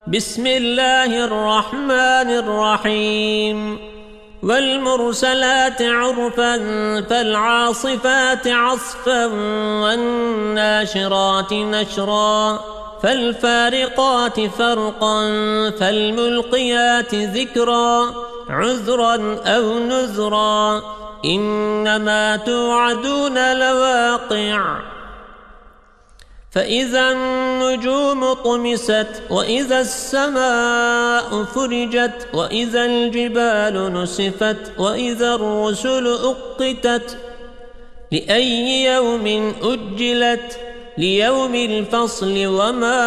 بسم الله الرحمن الرحيم والمرسلات عرفا فالعاصفات عصفا والناشرات نشرا فالفارقات فرقا فالملقيات ذكرا عذرا أو نذرا إنما توعدون لواقع فإذا النجوم طمست وإذا السماء فرجت وإذا الجبال نسفت وإذا الرسل أقتت لأي يوم أجلت ليوم الفصل وما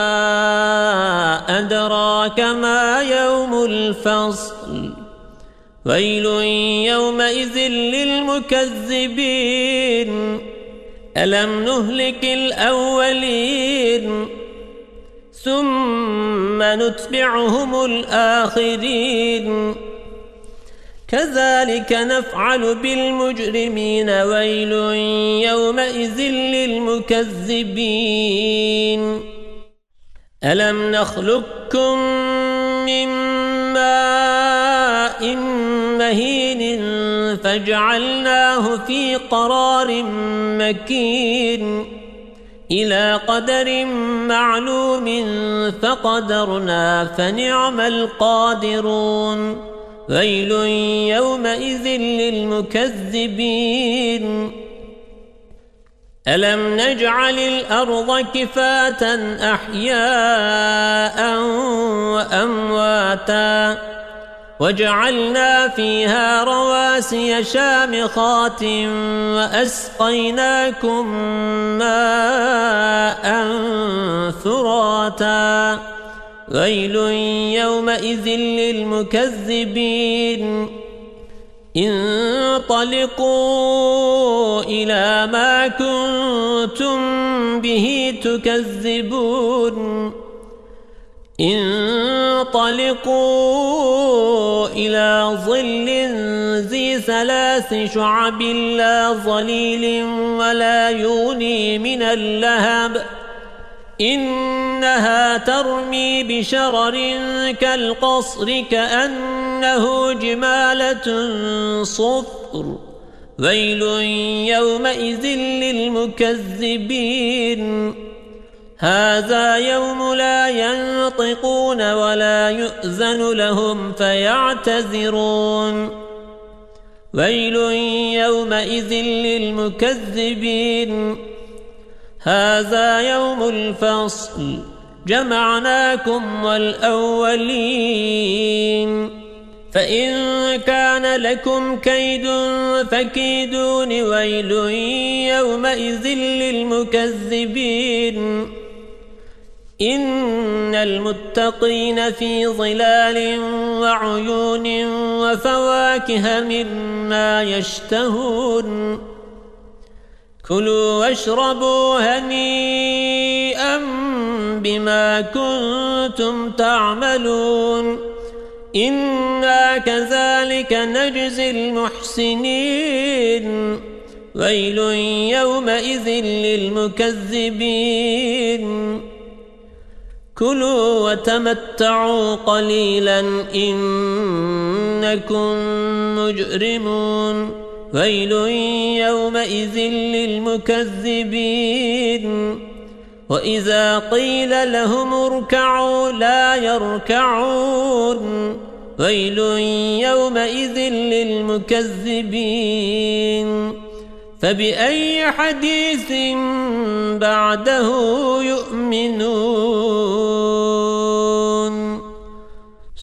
أدراك ما يوم الفصل ويل يومئذ للمكذبين ألم نهلك الأولين ثم نتبعهم الآخرين كذلك نفعل بالمجرمين ويل يومئذ للمكذبين ألم نخلقكم من ماء مهين فجعلناه في قرار مكين إلى قدر معلوم فقدرنا فنعم القادرون ويل يومئذ للمكذبين ألم نجعل الأرض كفاة أحياء وأمواتا وجعلنا فيها رواسي شامخات وأسقيناكم ماء فراتا ويل يومئذ للمكذبين انطلقوا إلى ما كنتم به تكذبون انطلقوا إلى ظل ذي ثلاث شعب لا ظليل ولا يغني من اللهب إنها ترمي بشرر كالقصر كأنه جمالة صفر ويل يومئذ للمكذبين هذا يوم لا ينطقون ولا يؤذن لهم فيعتذرون ويل يومئذ للمكذبين هذا يوم الفصل جمعناكم والأولين فإن كان لكم كيد فكيدون ويل يومئذ للمكذبين إن المتقين في ظلال وعيون وفواكه مما يشتهون كلوا واشربوا هنيئا بما كنتم تعملون إنا كذلك نجزي المحسنين ويل يومئذ للمكذبين كلوا وتمتعوا قليلا إنكم مجرمون ويل يومئذ للمكذبين وإذا قيل لهم اركعوا لا يركعون ويل يومئذ للمكذبين فبأي حديث بعده يؤمنون